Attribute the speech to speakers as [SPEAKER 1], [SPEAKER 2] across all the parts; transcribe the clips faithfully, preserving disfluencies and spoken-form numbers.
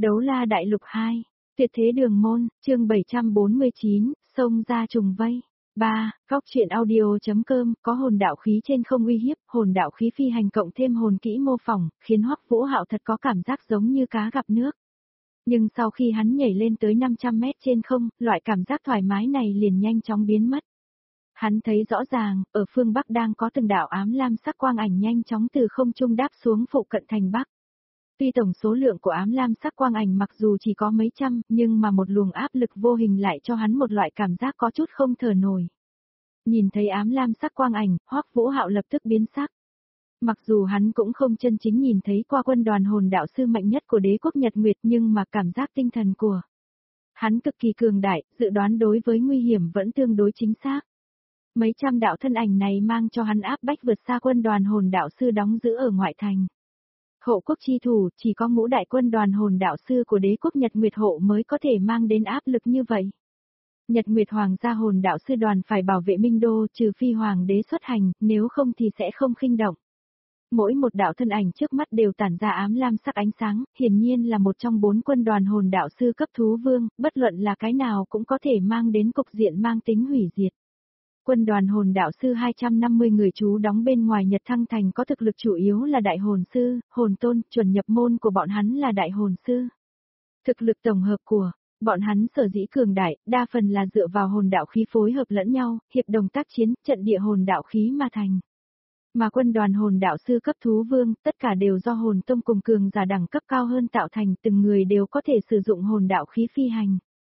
[SPEAKER 1] Đấu la đại lục hai, tuyệt thế đường môn, chương bảy trăm bốn mươi chín, xông ra trùng vây. ba. Góc truyện audio.com có hồn đạo khí trên không uy hiếp, hồn đạo khí phi hành cộng thêm hồn kỹ mô phỏng, khiến Hoắc Vũ Hạo thật có cảm giác giống như cá gặp nước. Nhưng sau khi hắn nhảy lên tới năm trăm mét trên không, loại cảm giác thoải mái này liền nhanh chóng biến mất. Hắn thấy rõ ràng, ở phương Bắc đang có từng đạo ám lam sắc quang ảnh nhanh chóng từ không trung đáp xuống phụ cận thành Bắc. Tuy tổng số lượng của ám lam sắc quang ảnh mặc dù chỉ có mấy trăm, nhưng mà một luồng áp lực vô hình lại cho hắn một loại cảm giác có chút không thở nổi. Nhìn thấy ám lam sắc quang ảnh, Hoắc Vũ Hạo lập tức biến sắc. Mặc dù hắn cũng không chân chính nhìn thấy qua quân đoàn hồn đạo sư mạnh nhất của đế quốc Nhật Nguyệt, nhưng mà cảm giác tinh thần của hắn cực kỳ cường đại, dự đoán đối với nguy hiểm vẫn tương đối chính xác. Mấy trăm đạo thân ảnh này mang cho hắn áp bách vượt xa quân đoàn hồn đạo sư đóng giữ ở ngoại thành. Hộ quốc chi thủ, chỉ có ngũ đại quân đoàn hồn đạo sư của đế quốc Nhật Nguyệt hộ mới có thể mang đến áp lực như vậy. Nhật Nguyệt Hoàng gia hồn đạo sư đoàn phải bảo vệ Minh Đô, trừ phi hoàng đế xuất hành, nếu không thì sẽ không khinh động. Mỗi một đạo thân ảnh trước mắt đều tản ra ám lam sắc ánh sáng, hiển nhiên là một trong bốn quân đoàn hồn đạo sư cấp thú vương, bất luận là cái nào cũng có thể mang đến cục diện mang tính hủy diệt. Quân đoàn hồn đạo sư hai trăm năm mươi người trú đóng bên ngoài Nhật Thăng Thành có thực lực chủ yếu là đại hồn sư, hồn tôn, chuẩn nhập môn của bọn hắn là đại hồn sư. Thực lực tổng hợp của bọn hắn sở dĩ cường đại, đa phần là dựa vào hồn đạo khí phối hợp lẫn nhau, hiệp đồng tác chiến, trận địa hồn đạo khí mà thành. Mà quân đoàn hồn đạo sư cấp thú vương, tất cả đều do hồn tông cùng cường giả đẳng cấp cao hơn tạo thành, từng người đều có thể sử dụng hồn đạo khí phi hành.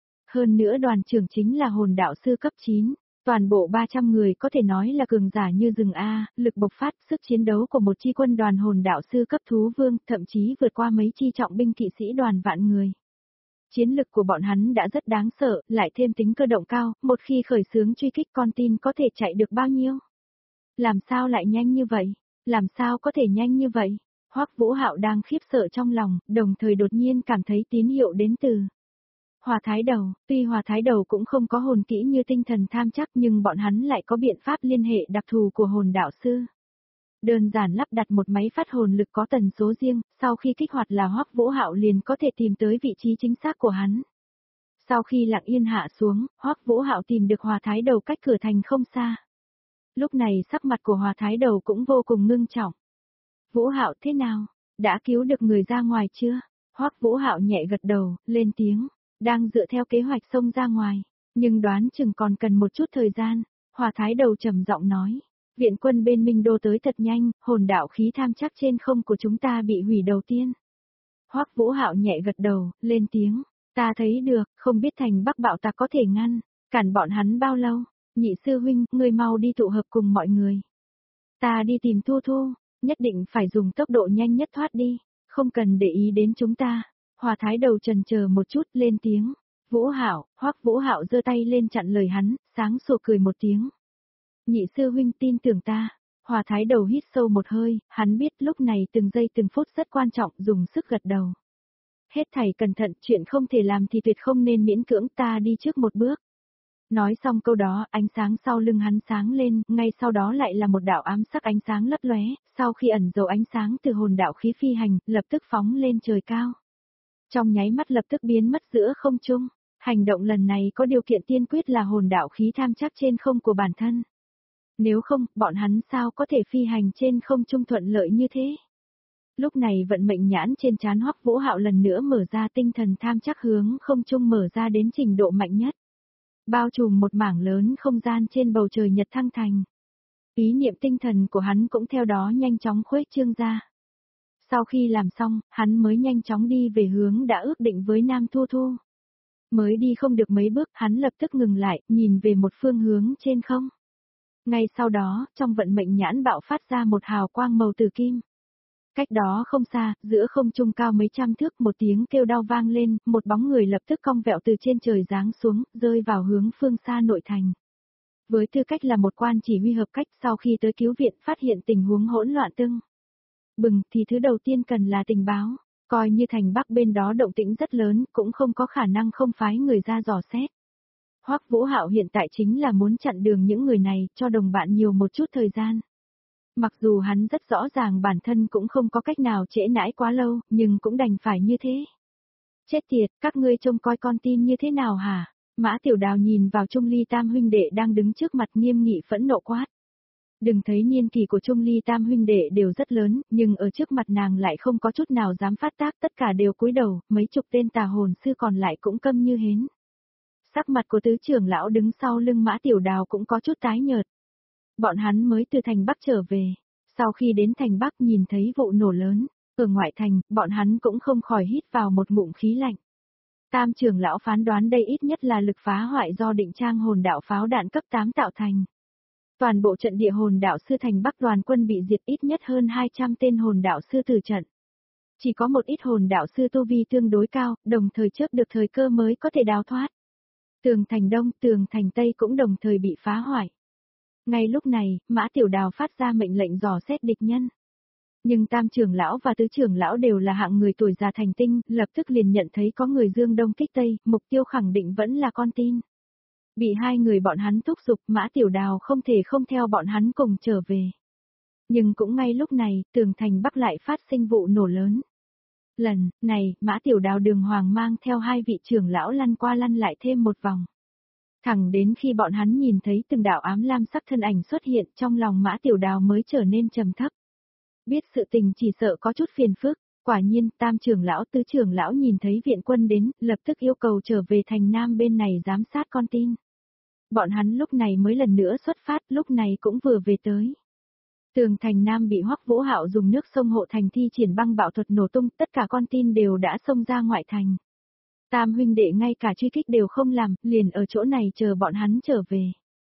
[SPEAKER 1] Hơn nữa đoàn trưởng chính là hồn đạo sư cấp chín. Toàn bộ ba trăm người có thể nói là cường giả như rừng A, lực bộc phát, sức chiến đấu của một chi quân đoàn hồn đạo sư cấp thú vương, thậm chí vượt qua mấy chi trọng binh kỵ sĩ đoàn vạn người. Chiến lực của bọn hắn đã rất đáng sợ, lại thêm tính cơ động cao, một khi khởi xướng truy kích con tin có thể chạy được bao nhiêu? Làm sao lại nhanh như vậy? Làm sao có thể nhanh như vậy? Hoắc Vũ Hạo đang khiếp sợ trong lòng, đồng thời đột nhiên cảm thấy tín hiệu đến từ Hòa Thái Đầu. Tuy Hòa Thái Đầu cũng không có hồn kỹ như tinh thần tham chắc, nhưng bọn hắn lại có biện pháp liên hệ đặc thù của hồn đạo sư. Đơn giản lắp đặt một máy phát hồn lực có tần số riêng, sau khi kích hoạt là Hoắc Vũ Hạo liền có thể tìm tới vị trí chính xác của hắn. Sau khi lặng yên hạ xuống, Hoắc Vũ Hạo tìm được Hòa Thái Đầu cách cửa thành không xa. Lúc này sắc mặt của Hòa Thái Đầu cũng vô cùng ngưng trọng. Vũ Hạo thế nào? Đã cứu được người ra ngoài chưa? Hoắc Vũ Hạo nhẹ gật đầu, lên tiếng. Đang dựa theo kế hoạch xông ra ngoài, nhưng đoán chừng còn cần một chút thời gian. Hòa Thái Đầu trầm giọng nói. Viện quân bên Minh Đô tới thật nhanh, hồn đạo khí tham chắc trên không của chúng ta bị hủy đầu tiên. Hoắc Vũ Hạo nhẹ gật đầu, lên tiếng. Ta thấy được, không biết thành Bắc bạo tạc có thể ngăn, cản bọn hắn bao lâu. Nhị sư huynh, ngươi mau đi tụ hợp cùng mọi người. Ta đi tìm Thu Thu, nhất định phải dùng tốc độ nhanh nhất thoát đi, không cần để ý đến chúng ta. Hòa Thái Đầu chần chờ một chút, lên tiếng. Vũ Hạo, Hoắc Vũ Hạo giơ tay lên chặn lời hắn, sáng sủa cười một tiếng. Nhị sư huynh tin tưởng ta. Hòa Thái Đầu hít sâu một hơi, hắn biết lúc này từng giây từng phút rất quan trọng, dùng sức gật đầu. Hết thảy cẩn thận, chuyện không thể làm thì tuyệt không nên miễn cưỡng, ta đi trước một bước. Nói xong câu đó, ánh sáng sau lưng hắn sáng lên, ngay sau đó lại là một đạo ám sắc ánh sáng lấp lóe, sau khi ẩn dấu ánh sáng từ hồn đạo khí phi hành, lập tức phóng lên trời cao. Trong nháy mắt lập tức biến mất giữa không trung, hành động lần này có điều kiện tiên quyết là hồn đạo khí tham chắc trên không của bản thân. Nếu không, bọn hắn sao có thể phi hành trên không trung thuận lợi như thế? Lúc này vận mệnh nhãn trên trán Hoắc Vũ Hạo lần nữa mở ra, tinh thần tham chắc hướng không trung mở ra đến trình độ mạnh nhất. Bao trùm một mảng lớn không gian trên bầu trời Nhật Thăng Thành. Ý niệm tinh thần của hắn cũng theo đó nhanh chóng khuếch trương ra. Sau khi làm xong, hắn mới nhanh chóng đi về hướng đã ước định với Nam Thu Thu. Mới đi không được mấy bước, hắn lập tức ngừng lại, nhìn về một phương hướng trên không. Ngay sau đó, trong vận mệnh nhãn bạo phát ra một hào quang màu tử kim. Cách đó không xa, giữa không trung cao mấy trăm thước, một tiếng kêu đau vang lên, một bóng người lập tức cong vẹo từ trên trời giáng xuống, rơi vào hướng phương xa nội thành. Với tư cách là một quan chỉ huy hợp cách, sau khi tới cứu viện phát hiện tình huống hỗn loạn tưng bừng, thì thứ đầu tiên cần là tình báo, coi như thành Bắc bên đó động tĩnh rất lớn, cũng không có khả năng không phái người ra dò xét. Hoắc Vũ Hạo hiện tại chính là muốn chặn đường những người này, cho đồng bạn nhiều một chút thời gian. Mặc dù hắn rất rõ ràng bản thân cũng không có cách nào trễ nãi quá lâu, nhưng cũng đành phải như thế. Chết tiệt, các ngươi trông coi con tin như thế nào hả? Mã Tiểu Đào nhìn vào Trung Ly Tam huynh đệ đang đứng trước mặt nghiêm nghị phẫn nộ quát. Đừng thấy niên kỷ của Trung Ly Tam huynh đệ đều rất lớn, nhưng ở trước mặt nàng lại không có chút nào dám phát tác, tất cả đều cúi đầu, mấy chục tên tà hồn sư còn lại cũng câm như hến. Sắc mặt của tứ trưởng lão đứng sau lưng Mã Tiểu Đào cũng có chút tái nhợt. Bọn hắn mới từ thành Bắc trở về, sau khi đến thành Bắc nhìn thấy vụ nổ lớn, ở ngoại thành, bọn hắn cũng không khỏi hít vào một ngụm khí lạnh. Tam trưởng lão phán đoán đây ít nhất là lực phá hoại do định trang hồn đạo pháo đạn cấp tám tạo thành. Toàn bộ trận địa hồn đạo sư thành Bắc đoàn quân bị diệt, ít nhất hơn hai trăm tên hồn đạo sư tử trận. Chỉ có một ít hồn đạo sư tu vi tương đối cao, đồng thời chớp được thời cơ mới có thể đào thoát. Tường thành Đông, tường thành Tây cũng đồng thời bị phá hoại. Ngay lúc này, Mã Tiểu Đào phát ra mệnh lệnh dò xét địch nhân. Nhưng tam trưởng lão và tứ trưởng lão đều là hạng người tuổi già thành tinh, lập tức liền nhận thấy có người dương đông kích tây, mục tiêu khẳng định vẫn là con tin. Bị hai người bọn hắn thúc giục, Mã Tiểu Đào không thể không theo bọn hắn cùng trở về. Nhưng cũng ngay lúc này, tường thành Bắc lại phát sinh vụ nổ lớn. Lần này, Mã Tiểu Đào đường hoàng mang theo hai vị trưởng lão lăn qua lăn lại thêm một vòng. Thẳng đến khi bọn hắn nhìn thấy từng đạo ám lam sắc thân ảnh xuất hiện, trong lòng Mã Tiểu Đào mới trở nên trầm thấp. Biết sự tình chỉ sợ có chút phiền phức, quả nhiên tam trưởng lão tứ trưởng lão nhìn thấy viện quân đến, lập tức yêu cầu trở về thành Nam bên này giám sát con tin. Bọn hắn lúc này mới lần nữa xuất phát, lúc này cũng vừa về tới. Tường thành Nam bị Hoắc Vũ Hạo dùng nước sông hộ thành thi triển băng bạo thuật nổ tung, tất cả con tin đều đã xông ra ngoại thành. Tam huynh đệ ngay cả truy kích đều không làm, liền ở chỗ này chờ bọn hắn trở về.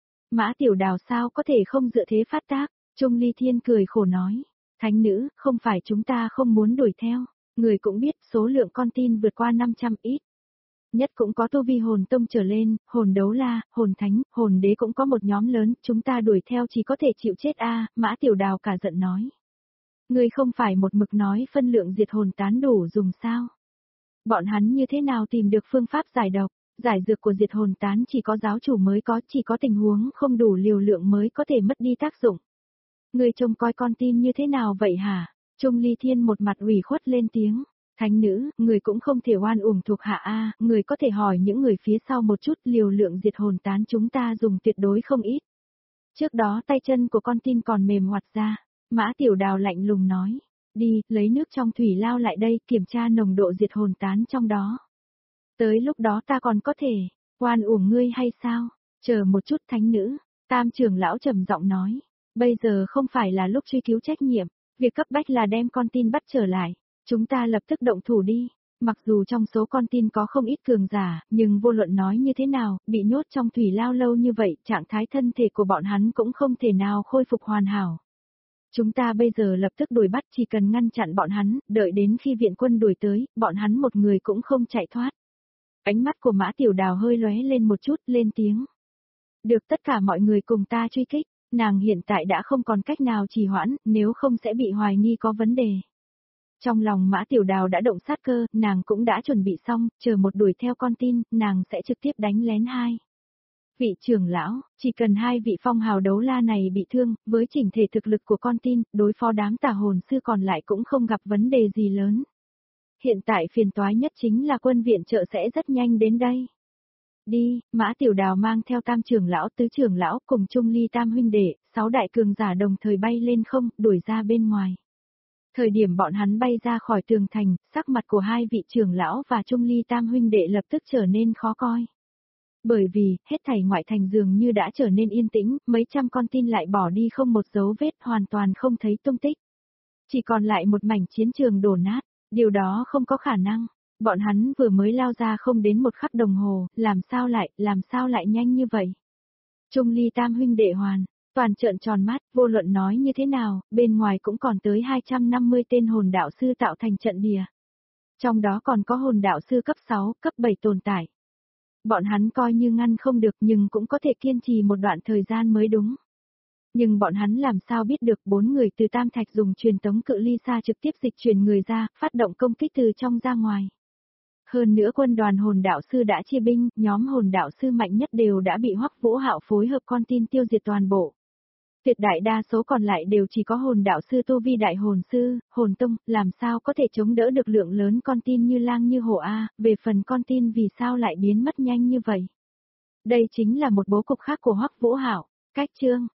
[SPEAKER 1] Mã Tiểu Đào sao có thể không dựa thế phát tác, Trung Ly Thiên cười khổ nói. Thánh nữ, không phải chúng ta không muốn đuổi theo, người cũng biết số lượng con tin vượt qua năm trăm ít. Nhất cũng có tu vi hồn tông trở lên, hồn đấu la, hồn thánh, hồn đế cũng có một nhóm lớn, chúng ta đuổi theo chỉ có thể chịu chết a. Mã Tiểu Đào cả giận nói. Người không phải một mực nói phân lượng diệt hồn tán đủ dùng sao? Bọn hắn như thế nào tìm được phương pháp giải độc, giải dược của diệt hồn tán chỉ có giáo chủ mới có, chỉ có tình huống không đủ liều lượng mới có thể mất đi tác dụng. Người trông coi con tin như thế nào vậy hả? Trung Ly Thiên một mặt ủy khuất lên tiếng. Thánh nữ, người cũng không thể oan uổng thuộc hạ a, người có thể hỏi những người phía sau một chút, liều lượng diệt hồn tán chúng ta dùng tuyệt đối không ít. Trước đó tay chân của con tin còn mềm hoạt ra, Mã Tiểu Đào lạnh lùng nói. Đi, lấy nước trong thủy lao lại đây, kiểm tra nồng độ diệt hồn tán trong đó. Tới lúc đó ta còn có thể, oan uổng ngươi hay sao? Chờ một chút thánh nữ, tam trưởng lão trầm giọng nói. Bây giờ không phải là lúc truy cứu trách nhiệm, việc cấp bách là đem con tin bắt trở lại. Chúng ta lập tức động thủ đi. Mặc dù trong số con tin có không ít cường giả, nhưng vô luận nói như thế nào, bị nhốt trong thủy lao lâu như vậy, trạng thái thân thể của bọn hắn cũng không thể nào khôi phục hoàn hảo. Chúng ta bây giờ lập tức đuổi bắt, chỉ cần ngăn chặn bọn hắn, đợi đến khi viện quân đuổi tới, bọn hắn một người cũng không chạy thoát. Ánh mắt của Mã Tiểu Đào hơi lóe lên một chút, lên tiếng. Được, tất cả mọi người cùng ta truy kích. Nàng hiện tại đã không còn cách nào trì hoãn, nếu không sẽ bị hoài nghi có vấn đề. Trong lòng Mã Tiểu Đào đã động sát cơ, nàng cũng đã chuẩn bị xong, chờ một đuổi theo con tin, nàng sẽ trực tiếp đánh lén hai. Vị trưởng lão, chỉ cần hai vị phong hào đấu la này bị thương, với chỉnh thể thực lực của con tin, đối phó đám tà hồn sư còn lại cũng không gặp vấn đề gì lớn. Hiện tại phiền toái nhất chính là quân viện trợ sẽ rất nhanh đến đây. Đi, Mã Tiểu Đào mang theo tam trưởng lão tứ trưởng lão cùng Trung Ly tam huynh đệ, sáu đại cường giả đồng thời bay lên không, đuổi ra bên ngoài. Thời điểm bọn hắn bay ra khỏi tường thành, sắc mặt của hai vị trưởng lão và Trung Ly tam huynh đệ lập tức trở nên khó coi. Bởi vì, hết thảy ngoại thành dường như đã trở nên yên tĩnh, mấy trăm con tin lại bỏ đi không một dấu vết, hoàn toàn không thấy tung tích. Chỉ còn lại một mảnh chiến trường đổ nát, điều đó không có khả năng. Bọn hắn vừa mới lao ra không đến một khắc đồng hồ, làm sao lại, làm sao lại nhanh như vậy? Trung Ly tam huynh đệ hoàn, toàn trợn tròn mắt, vô luận nói như thế nào, bên ngoài cũng còn tới hai trăm năm mươi tên hồn đạo sư tạo thành trận địa. Trong đó còn có hồn đạo sư cấp sáu, cấp bảy tồn tại. Bọn hắn coi như ngăn không được nhưng cũng có thể kiên trì một đoạn thời gian mới đúng. Nhưng bọn hắn làm sao biết được bốn người từ Tam Thạch dùng truyền tống cự ly xa trực tiếp dịch chuyển người ra, phát động công kích từ trong ra ngoài. Hơn nữa quân đoàn hồn đạo sư đã chia binh, nhóm hồn đạo sư mạnh nhất đều đã bị Hoắc Vũ Hạo phối hợp con tin tiêu diệt toàn bộ. Tuyệt đại đa số còn lại đều chỉ có hồn đạo sư tu vi đại hồn sư, hồn tông, làm sao có thể chống đỡ được lượng lớn con tin như lang như hổ a, về phần con tin vì sao lại biến mất nhanh như vậy. Đây chính là một bố cục khác của Hoắc Vũ Hạo. Cách chương